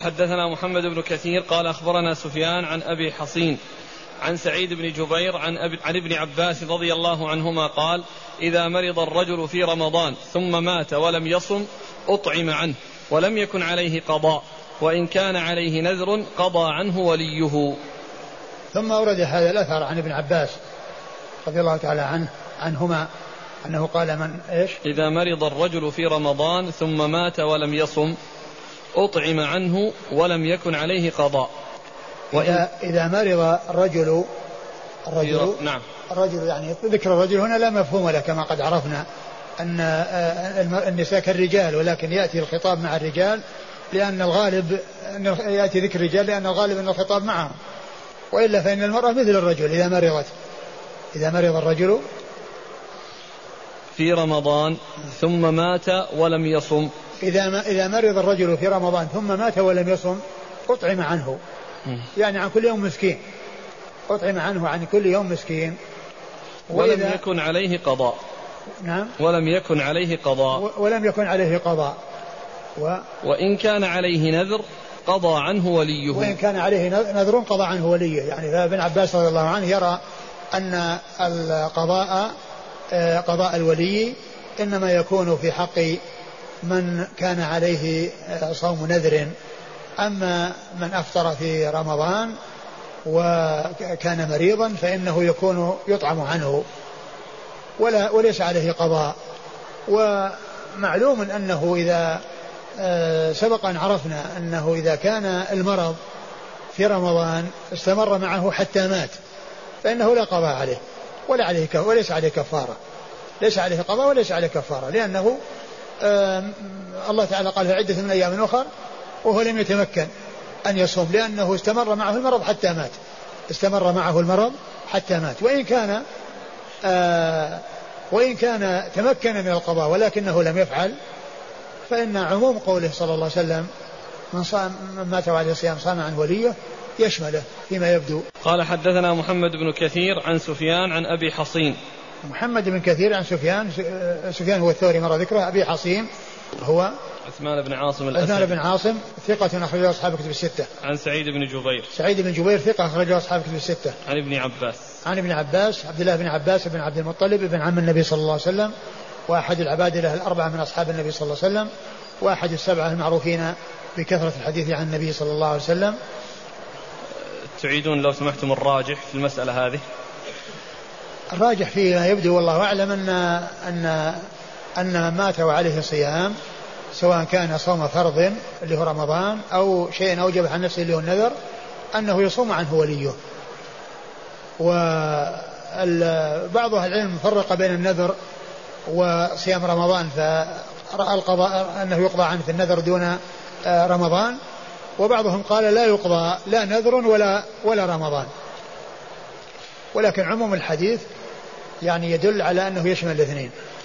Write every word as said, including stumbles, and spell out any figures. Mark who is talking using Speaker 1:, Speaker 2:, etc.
Speaker 1: حدثنا محمد بن كثير قال أخبرنا سفيان عن أبي حصين عن سعيد بن جبير عن, أبي عن ابن عباس رضي الله عنهما قال: إذا مرض الرجل في رمضان ثم مات ولم يصم أطعم عنه ولم يكن عليه قضاء، وإن كان عليه نذر قضى عنه وليه.
Speaker 2: ثم أورد هذا الأثر عن ابن عباس رضي الله تعالى عنه عنهما أنه قال: من إيش؟
Speaker 1: إذا مرض الرجل في رمضان ثم مات ولم يصم أطعم عنه ولم يكن عليه قضاء.
Speaker 2: وإذا إذا مرض الرجل الرجل
Speaker 1: نعم
Speaker 2: الرجل يعني ذكر الرجل هنا لا مفهوم له، كما قد عرفنا أن النساء كالرجال، ولكن يأتي الخطاب مع الرجال لأن الغالب يأتي ذكر الرجال لأن الغالب أن الخطاب معهم، وإلا فإن المرأة مثل الرجل إذا مرضت إذا مرض الرجل
Speaker 1: في رمضان ثم مات ولم يصم
Speaker 2: إذا ما إذا مرض الرجل في رمضان ثم مات ولم يصم أطعم عنه، يعني عن كل يوم مسكين، أطعم عنه عن كل يوم مسكين،
Speaker 1: ولم يكن عليه قضاء.
Speaker 2: نعم
Speaker 1: ولم يكن عليه قضاء
Speaker 2: ولم يكن عليه قضاء و
Speaker 1: وإن كان عليه نذر قضى عنه وليه.
Speaker 2: وإن كان عليه نذر قضى عنه وليه. يعني فابن عباس رضي الله عنه يرى أن القضاء قضاء الولي إنما يكون في حق من كان عليه صوم نذر، أما من أفطر في رمضان وكان مريضا فإنه يكون يطعم عنه ولا وليس عليه قضاء. ومعلوم أنه إذا سبق أن عرفنا أنه إذا كان المرض في رمضان استمر معه حتى مات فإنه لا قضاء عليه ولا عليه وليس عليه كفارة، ليس عليه قضاء وليس عليه كفارة، لأنه الله تعالى قال في عدة من أيام أخر وهو لم يتمكن أن يصوم لأنه استمر معه المرض حتى مات استمر معه المرض حتى مات. وإن كان آه وإن كان تمكن من القضاء ولكنه لم يفعل فإن عموم قوله صلى الله عليه وسلم من صام من مات وعليه صيام صام عن وليه يشمله فيما يبدو.
Speaker 1: قال: حدثنا محمد بن كثير عن سفيان عن أبي حصين.
Speaker 2: محمد بن كثير عن سفيان سفيان هو الثوري مر ذكره. أبي حصين هو
Speaker 1: عثمان بن عاصم الأسدي.
Speaker 2: عثمان بن عاصم ثقة أخرجه أصحاب كتب الستة.
Speaker 1: عن سعيد بن جبير.
Speaker 2: سعيد بن جبير ثقة أخرجه أصحاب كتب الستة.
Speaker 1: عن ابن عباس.
Speaker 2: عن ابن عباس عبد الله بن عباس بن عبد المطلب ابن عم النبي صلى الله عليه وسلم، وأحد العبادلة الأربعة من أصحاب النبي صلى الله عليه وسلم، وأحد السبعة المعروفين بكثرة الحديث عن النبي صلى الله عليه وسلم.
Speaker 1: تعيدون لو سمحتم الراجح في المسألة هذه؟
Speaker 2: الراجح فيما يبدو والله أعلم أن أن أن من مات وعليه صيام سواء كان صوم فرض اللي هو رمضان أو شيء أوجب عن نفسه اللي هو النذر أنه يصوم عنه وليه. وبعض أهل العلم فرق بين النذر وصيام رمضان فرأى القضاء أنه يقضى عنه في النذر دون رمضان، وبعضهم قال لا يقضى لا نذر ولا ولا رمضان. ولكن عموم الحديث يعني يدل على أنه يشمل الاثنين.